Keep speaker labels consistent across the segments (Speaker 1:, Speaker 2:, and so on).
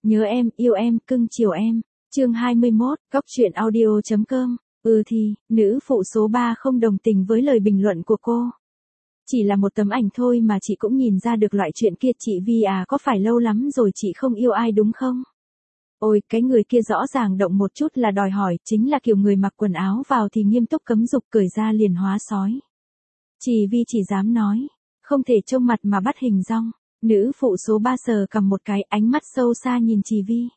Speaker 1: Nhớ em, yêu em, cưng chiều em. Chương 21, Góc truyện audio.com. Thì, nữ phụ số 3 không đồng tình với lời bình luận của cô. Chỉ là một tấm ảnh thôi mà chị cũng nhìn ra được loại chuyện kia. Chị Vi à, có phải lâu lắm rồi chị không yêu ai đúng không? Ôi, cái người kia rõ ràng động một chút là đòi hỏi, chính là kiểu người mặc quần áo vào thì nghiêm túc cấm dục, cởi ra liền hóa sói. Chị Vi chỉ dám nói, không thể trông mặt mà bắt hình dong. Nữ phụ số 3 sờ cầm một cái, ánh mắt sâu xa nhìn chị Vi.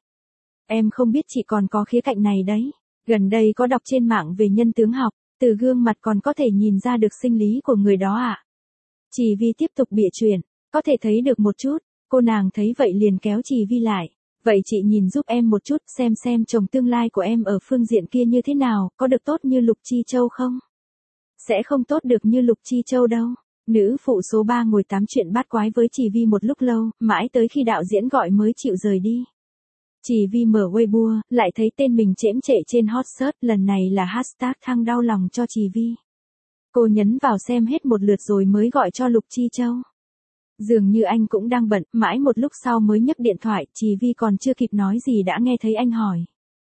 Speaker 1: Em không biết chị còn có khía cạnh này đấy. Gần đây có đọc trên mạng về nhân tướng học, từ gương mặt còn có thể nhìn ra được sinh lý của người đó ạ. Chị Vi tiếp tục bịa chuyện, có thể thấy được một chút. Cô nàng thấy vậy liền kéo chị Vi lại. Vậy chị nhìn giúp em một chút, xem chồng tương lai của em ở phương diện kia như thế nào, có được tốt như Lục Chi Châu không? Sẽ không tốt được như Lục Chi Châu đâu. Nữ phụ số 3 ngồi tám chuyện bát quái với chị Vi một lúc lâu, mãi tới khi đạo diễn gọi mới chịu rời đi. Chị Vi mở Weibo, lại thấy tên mình chễm chệ trên hot search, lần này là hashtag thăng đau lòng cho chị Vi. Cô nhấn vào xem hết một lượt rồi mới gọi cho Lục Chi Châu. Dường như anh cũng đang bận, mãi một lúc sau mới nhấc điện thoại, chị Vi còn chưa kịp nói gì đã nghe thấy anh hỏi.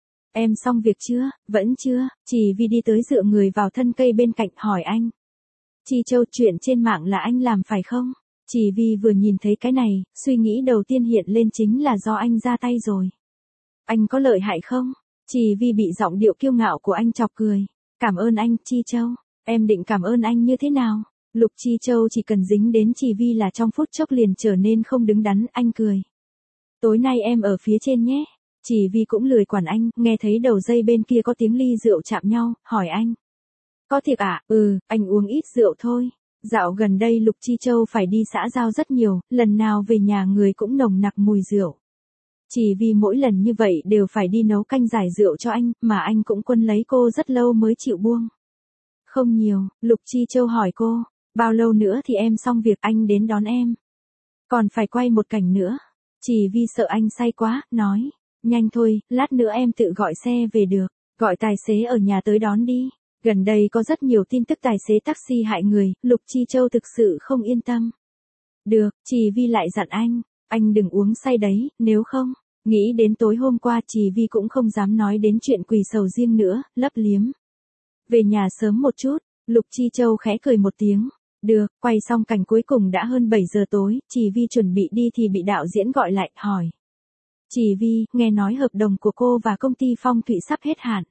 Speaker 1: Em xong việc chưa? Vẫn chưa. Chị Vi đi tới dựa người vào thân cây bên cạnh hỏi anh. Chi Châu, chuyện trên mạng là anh làm phải không? Chị Vi vừa nhìn thấy cái này, suy nghĩ đầu tiên hiện lên chính là do anh ra tay rồi. Anh có lợi hại không? Chị Vi bị giọng điệu kiêu ngạo của anh chọc cười. Cảm ơn anh, Chi Châu. Em định cảm ơn anh như thế nào? Lục Chi Châu chỉ cần dính đến chị Vi là trong phút chốc liền trở nên không đứng đắn, anh cười. Tối nay em ở phía trên nhé. Chị Vi cũng lười quản anh, nghe thấy đầu dây bên kia có tiếng ly rượu chạm nhau, hỏi anh. Có thiệt à? Anh uống ít rượu thôi. Dạo gần đây Lục Chi Châu phải đi xã giao rất nhiều, lần nào về nhà người cũng nồng nặc mùi rượu. Chỉ vì mỗi lần như vậy đều phải đi nấu canh giải rượu cho anh, mà anh cũng quấn lấy cô rất lâu mới chịu buông. Không nhiều, Lục Chi Châu hỏi cô, bao lâu nữa thì em xong việc anh đến đón em? Còn phải quay một cảnh nữa. Chỉ vì sợ anh say quá, nói, nhanh thôi, lát nữa em tự gọi xe về được, gọi tài xế ở nhà tới đón đi. Gần đây có rất nhiều tin tức tài xế taxi hại người, Lục Chi Châu thực sự không yên tâm. Được, chị Vi lại dặn anh đừng uống say đấy, nếu không. Nghĩ đến tối hôm qua chị Vi cũng không dám nói đến chuyện quỳ sầu riêng nữa, lấp liếm. Về nhà sớm một chút, Lục Chi Châu khẽ cười một tiếng. Được, quay xong cảnh cuối cùng đã hơn 7 giờ tối, chị Vi chuẩn bị đi thì bị đạo diễn gọi lại, hỏi. Chị Vi, nghe nói hợp đồng của cô và công ty Phong Thủy sắp hết hạn.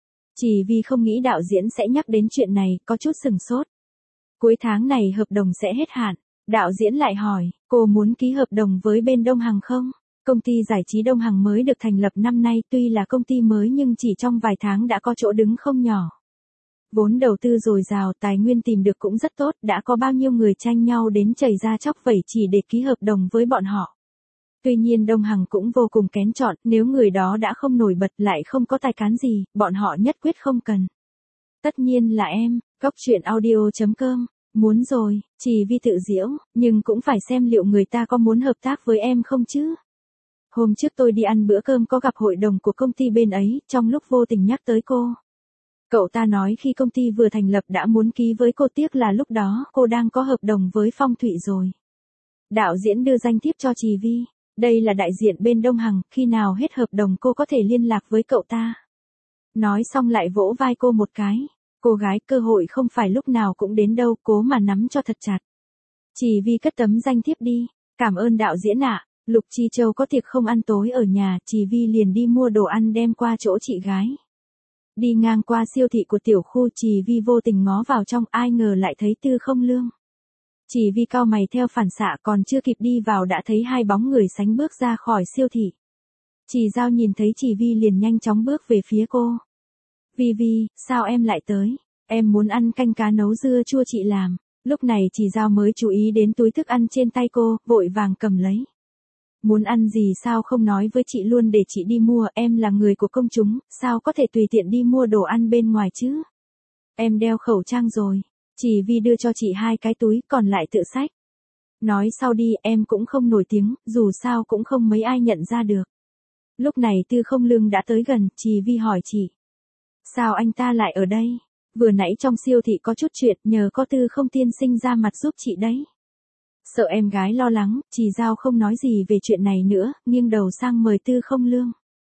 Speaker 1: Chị Vi không nghĩ đạo diễn sẽ nhắc đến chuyện này, có chút sừng sốt. Cuối tháng này hợp đồng sẽ hết hạn. Đạo diễn lại hỏi, cô muốn ký hợp đồng với bên Đông Hằng không? Công ty giải trí Đông Hằng mới được thành lập năm nay, tuy là công ty mới nhưng chỉ trong vài tháng đã có chỗ đứng không nhỏ. Vốn đầu tư dồi dào, tài nguyên tìm được cũng rất tốt, đã có bao nhiêu người tranh nhau đến chảy ra chóc vẩy chỉ để ký hợp đồng với bọn họ. Tuy nhiên Đông Hằng cũng vô cùng kén chọn, nếu người đó đã không nổi bật lại không có tài cán gì, bọn họ nhất quyết không cần. Tất nhiên là em, Góc truyện audio.com. Muốn rồi, chị Vi tự giễu, nhưng cũng phải xem liệu người ta có muốn hợp tác với em không chứ. Hôm trước tôi đi ăn bữa cơm có gặp hội đồng của công ty bên ấy, trong lúc vô tình nhắc tới cô. Cậu ta nói khi công ty vừa thành lập đã muốn ký với cô, tiếc là lúc đó cô đang có hợp đồng với Phong Thủy rồi. Đạo diễn đưa danh thiếp cho chị Vi. Đây là đại diện bên Đông Hằng, khi nào hết hợp đồng cô có thể liên lạc với cậu ta. Nói xong lại vỗ vai cô một cái. Cô gái, cơ hội không phải lúc nào cũng đến đâu, cố mà nắm cho thật chặt. Chị Vi cất tấm danh thiếp đi. Cảm ơn đạo diễn ạ. Lục Chi Châu có tiệc không ăn tối ở nhà, chị Vi liền đi mua đồ ăn đem qua chỗ chị gái. Đi ngang qua siêu thị của tiểu khu, chị Vi vô tình ngó vào trong, ai ngờ lại thấy Tư Không Lương. Chị Vi cau mày theo phản xạ, còn chưa kịp đi vào đã thấy hai bóng người sánh bước ra khỏi siêu thị. Chị Giao nhìn thấy chị Vi liền nhanh chóng bước về phía cô. Vi, sao em lại tới? Em muốn ăn canh cá nấu dưa chua chị làm. Lúc này chị Giao mới chú ý đến túi thức ăn trên tay cô, vội vàng cầm lấy. Muốn ăn gì sao không nói với chị luôn để chị đi mua, em là người của công chúng, sao có thể tùy tiện đi mua đồ ăn bên ngoài chứ? Em đeo khẩu trang rồi. Chị Vi đưa cho chị hai cái túi, còn lại tự xách. Nói sau đi, em cũng không nổi tiếng, dù sao cũng không mấy ai nhận ra được. Lúc này Tư Không Lương đã tới gần, chị Vi hỏi chị. Sao anh ta lại ở đây? Vừa nãy trong siêu thị có chút chuyện, nhờ có Tư Không tiên sinh ra mặt giúp chị đấy. Sợ em gái lo lắng, chị Giao không nói gì về chuyện này nữa, nghiêng đầu sang mời Tư Không Lương.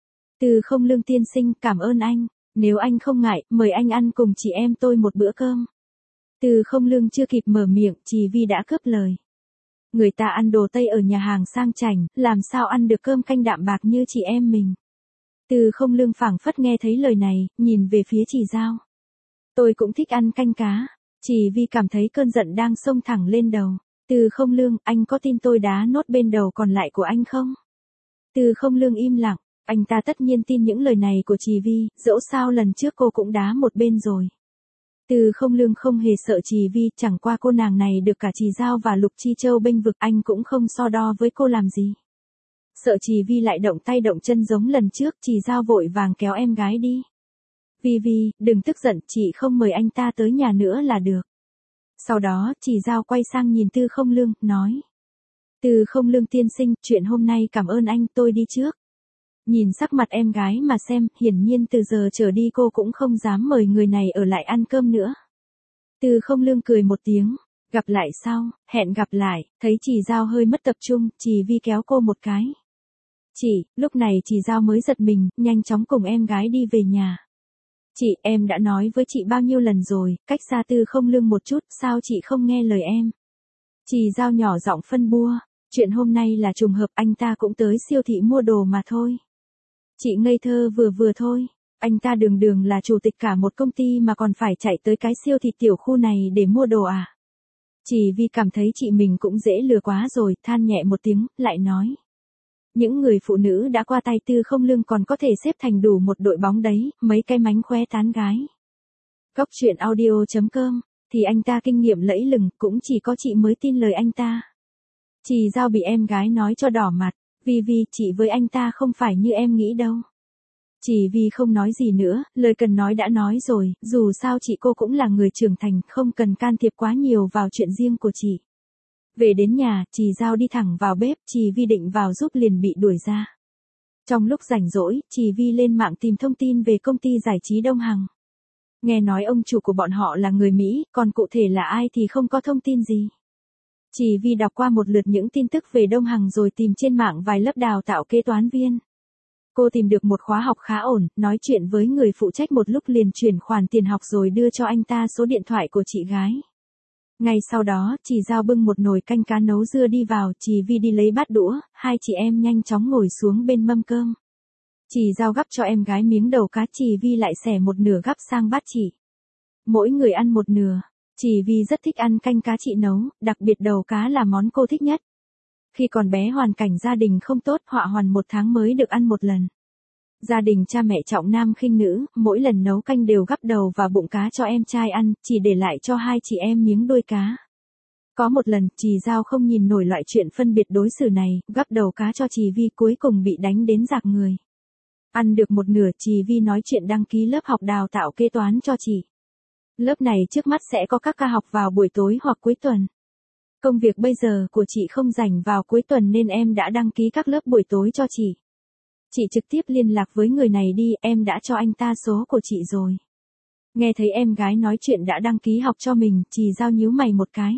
Speaker 1: Tư Không Lương tiên sinh, cảm ơn anh. Nếu anh không ngại, mời anh ăn cùng chị em tôi một bữa cơm. Tư Không Lương chưa kịp mở miệng, Trì Vi đã cướp lời. Người ta ăn đồ Tây ở nhà hàng sang chảnh, làm sao ăn được cơm canh đạm bạc như chị em mình. Tư Không Lương phảng phất nghe thấy lời này, nhìn về phía chị Giao. Tôi cũng thích ăn canh cá. Trì Vi cảm thấy cơn giận đang xông thẳng lên đầu. Tư Không Lương, anh có tin tôi đá nốt bên đầu còn lại của anh không? Tư Không Lương im lặng, anh ta tất nhiên tin những lời này của Trì Vi, dẫu sao lần trước cô cũng đá một bên rồi. Tư Không Lương không hề sợ Trì Vi, chẳng qua cô nàng này được cả Trì Giao và Lục Chi Châu bênh vực, anh cũng không so đo với cô làm gì. Sợ Trì Vi lại động tay động chân giống lần trước, Trì Giao vội vàng kéo em gái đi. Vi Vi, đừng tức giận, chị không mời anh ta tới nhà nữa là được. Sau đó, Trì Giao quay sang nhìn Tư Không Lương, nói. Tư Không Lương tiên sinh, chuyện hôm nay cảm ơn anh, tôi đi trước. Nhìn sắc mặt em gái mà xem, hiển nhiên từ giờ trở đi cô cũng không dám mời người này ở lại ăn cơm nữa. Tư Không Lương cười một tiếng, gặp lại sau, hẹn gặp lại, thấy Trì Giao hơi mất tập trung, Trì Vi kéo cô một cái. Chị, lúc này Trì Giao mới giật mình, nhanh chóng cùng em gái đi về nhà. Chị, em đã nói với chị bao nhiêu lần rồi, cách xa Tư Không Lương một chút, sao chị không nghe lời em? Trì Giao nhỏ giọng phân bua, chuyện hôm nay là trùng hợp, anh ta cũng tới siêu thị mua đồ mà thôi. Chị ngây thơ vừa vừa thôi, anh ta đường đường là chủ tịch cả một công ty mà còn phải chạy tới cái siêu thị tiểu khu này để mua đồ à? Trì Vi cảm thấy chị mình cũng dễ lừa quá rồi, than nhẹ một tiếng, lại nói. Những người phụ nữ đã qua tay Tư Không Lương còn có thể xếp thành đủ một đội bóng đấy, mấy cái mánh khóe tán gái. Góc truyện audio.com, thì anh ta kinh nghiệm lẫy lừng, cũng chỉ có chị mới tin lời anh ta. Trì Giao bị em gái nói cho đỏ mặt, Vi Vi, chị với anh ta không phải như em nghĩ đâu. Trì Vi không nói gì nữa, lời cần nói đã nói rồi, dù sao chị cô cũng là người trưởng thành, không cần can thiệp quá nhiều vào chuyện riêng của chị. Về đến nhà, Trì Giao đi thẳng vào bếp, Trì Vi định vào giúp liền bị đuổi ra. Trong lúc rảnh rỗi, Trì Vi lên mạng tìm thông tin về công ty giải trí Đông Hằng. Nghe nói ông chủ của bọn họ là người Mỹ, còn cụ thể là ai thì không có thông tin gì. Trì Vi đọc qua một lượt những tin tức về Đông Hằng rồi tìm trên mạng vài lớp đào tạo kế toán viên. Cô tìm được một khóa học khá ổn, nói chuyện với người phụ trách một lúc liền chuyển khoản tiền học rồi đưa cho anh ta số điện thoại của chị gái. Ngay sau đó, Trì Giao bưng một nồi canh cá nấu dưa đi vào, Trì Vi đi lấy bát đũa, hai chị em nhanh chóng ngồi xuống bên mâm cơm. Trì Giao gắp cho em gái miếng đầu cá, Trì Vi lại xẻ một nửa gắp sang bát chị. Mỗi người ăn một nửa. Trì Vi rất thích ăn canh cá chị nấu, đặc biệt đầu cá là món cô thích nhất. Khi còn bé hoàn cảnh gia đình không tốt, họa hoàn 1 tháng mới được ăn một lần. Gia đình cha mẹ trọng nam khinh nữ, mỗi lần nấu canh đều gắp đầu và bụng cá cho em trai ăn, chỉ để lại cho hai chị em miếng đuôi cá. Có một lần, Trì Giao không nhìn nổi loại chuyện phân biệt đối xử này, gắp đầu cá cho Trì Vi cuối cùng bị đánh đến rạc người. Ăn được một nửa, Trì Vi nói chuyện đăng ký lớp học đào tạo kế toán cho chị. Lớp này trước mắt sẽ có các ca học vào buổi tối hoặc cuối tuần. Công việc bây giờ của chị không rảnh vào cuối tuần nên em đã đăng ký các lớp buổi tối cho chị. Chị trực tiếp liên lạc với người này đi, em đã cho anh ta số của chị rồi. Nghe thấy em gái nói chuyện đã đăng ký học cho mình, Trì Giao nhíu mày một cái.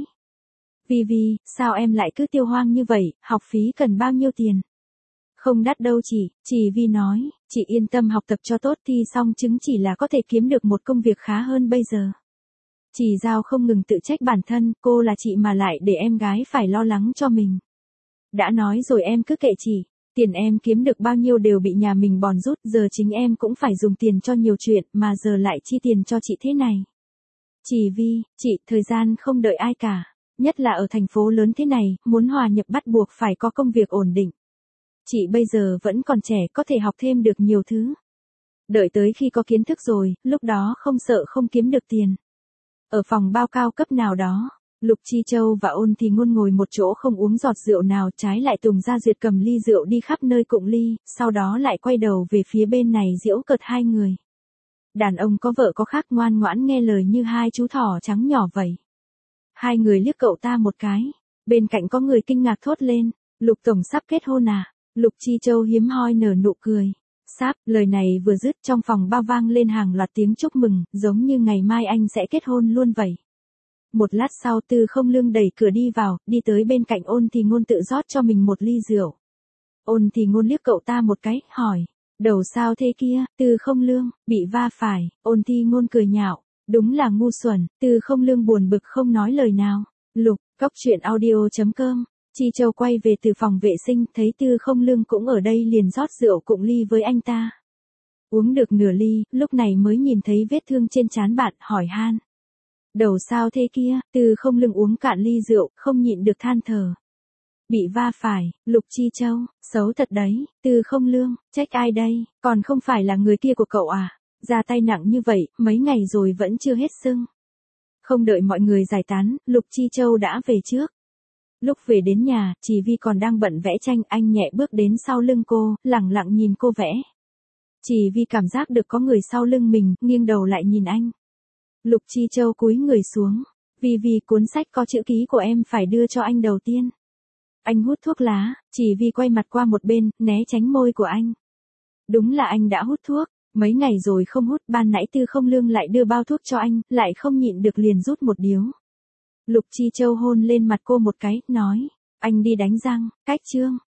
Speaker 1: Vi Vi, sao em lại cứ tiêu hoang như vậy, học phí cần bao nhiêu tiền? Không đắt đâu chị, Trì Vi nói, chị yên tâm học tập cho tốt, thi xong chứng chỉ là có thể kiếm được một công việc khá hơn bây giờ. Trì Giao không ngừng tự trách bản thân, cô là chị mà lại để em gái phải lo lắng cho mình. Đã nói rồi em cứ kệ chị, tiền em kiếm được bao nhiêu đều bị nhà mình bòn rút, giờ chính em cũng phải dùng tiền cho nhiều chuyện mà giờ lại chi tiền cho chị thế này. Trì Vi, chị, thời gian không đợi ai cả, nhất là ở thành phố lớn thế này, muốn hòa nhập bắt buộc phải có công việc ổn định. Chị bây giờ vẫn còn trẻ, có thể học thêm được nhiều thứ. Đợi tới khi có kiến thức rồi, lúc đó không sợ không kiếm được tiền. Ở phòng bao cao cấp nào đó, Lục Chi Châu và Ôn Thì Ngôn ngồi một chỗ không uống giọt rượu nào, trái lại Tùng Gia Duyệt cầm ly rượu đi khắp nơi cụng ly, sau đó lại quay đầu về phía bên này giễu cợt hai người. Đàn ông có vợ có khác, ngoan ngoãn nghe lời như hai chú thỏ trắng nhỏ vậy. Hai người liếc cậu ta một cái, bên cạnh có người kinh ngạc thốt lên, Lục Tổng sắp kết hôn à? Lục Chi Châu hiếm hoi nở nụ cười. Sắp, lời này vừa dứt trong phòng bao vang lên hàng loạt tiếng chúc mừng, giống như ngày mai anh sẽ kết hôn luôn vậy. Một lát sau Tư Không Lương đẩy cửa đi vào, đi tới bên cạnh Ôn Thì Ngôn tự rót cho mình một ly rượu. Ôn Thì Ngôn liếc cậu ta một cái, hỏi. Đầu sao thế kia, Tư Không Lương, bị va phải. Ôn Thì Ngôn cười nhạo. Đúng là ngu xuẩn. Tư Không Lương buồn bực không nói lời nào. Lục, cóc truyện audio.com. Chi Châu quay về từ phòng vệ sinh, thấy Tư Không Lương cũng ở đây liền rót rượu cụng ly với anh ta. Uống được nửa ly, lúc này mới nhìn thấy vết thương trên trán bạn, hỏi han. Đầu sao thế kia, Tư Không Lương uống cạn ly rượu, không nhịn được than thở. Bị va phải, Lục Chi Châu, xấu thật đấy. Tư Không Lương, trách ai đây, còn không phải là người kia của cậu à? Ra tay nặng như vậy, mấy ngày rồi vẫn chưa hết sưng. Không đợi mọi người giải tán, Lục Chi Châu đã về trước. Lúc về đến nhà, Chỉ Vi còn đang bận vẽ tranh, anh nhẹ bước đến sau lưng cô, lẳng lặng nhìn cô vẽ. Chỉ Vi cảm giác được có người sau lưng mình, nghiêng đầu lại nhìn anh. Lục Chi Châu cúi người xuống. Vi, cuốn sách có chữ ký của em phải đưa cho anh đầu tiên. Anh hút thuốc lá, Chỉ Vi quay mặt qua một bên, né tránh môi của anh. Đúng là anh đã hút thuốc, mấy ngày rồi không hút, ban nãy Tư Không Lương lại đưa bao thuốc cho anh, lại không nhịn được liền rút một điếu. Lục Chi Châu hôn lên mặt cô một cái, nói, anh đi đánh răng, cách chương.